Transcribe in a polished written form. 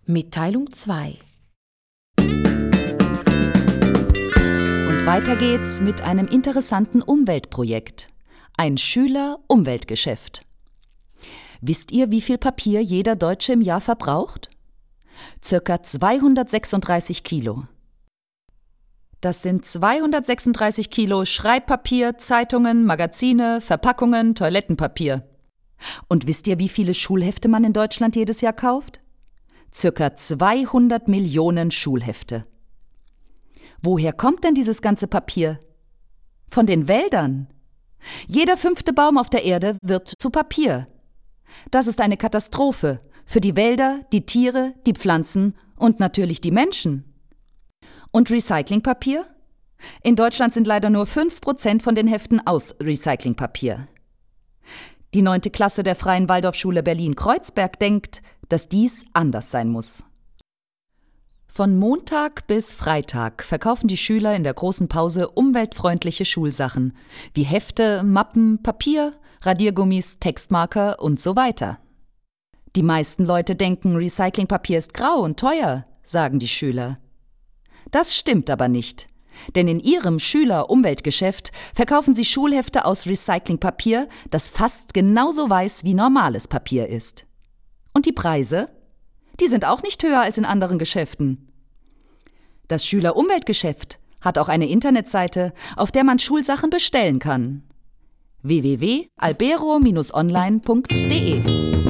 Mitteilung 2. Und weiter geht's mit einem interessanten Umweltprojekt. Ein Schüler-Umweltgeschäft. Wisst ihr, wie viel Papier jeder Deutsche im Jahr verbraucht? Circa 236 Kilo. Das sind 236 Kilo Schreibpapier, Zeitungen, Magazine, Verpackungen, Toilettenpapier. Und wisst ihr, wie viele Schulhefte man in Deutschland jedes Jahr kauft? Circa 200 Millionen Schulhefte. Woher kommt denn dieses ganze Papier? Von den Wäldern. Jeder 5. Baum auf der Erde wird zu Papier. Das ist eine Katastrophe für die Wälder, die Tiere, die Pflanzen und natürlich die Menschen. Und Recyclingpapier? In Deutschland sind leider nur 5% von den Heften aus Recyclingpapier. Die 9. Klasse der Freien Waldorfschule Berlin-Kreuzberg denkt, dass dies anders sein muss. Von Montag bis Freitag verkaufen die Schüler in der großen Pause umweltfreundliche Schulsachen, wie Hefte, Mappen, Papier, Radiergummis, Textmarker und so weiter. Die meisten Leute denken, Recyclingpapier ist grau und teuer, sagen die Schüler. Das stimmt aber nicht, denn in ihrem Schüler-Umweltgeschäft verkaufen sie Schulhefte aus Recyclingpapier, das fast genauso weiß wie normales Papier ist. Und die Preise? Die sind auch nicht höher als in anderen Geschäften. Das Schüler-Umweltgeschäft hat auch eine Internetseite, auf der man Schulsachen bestellen kann. www.albero-online.de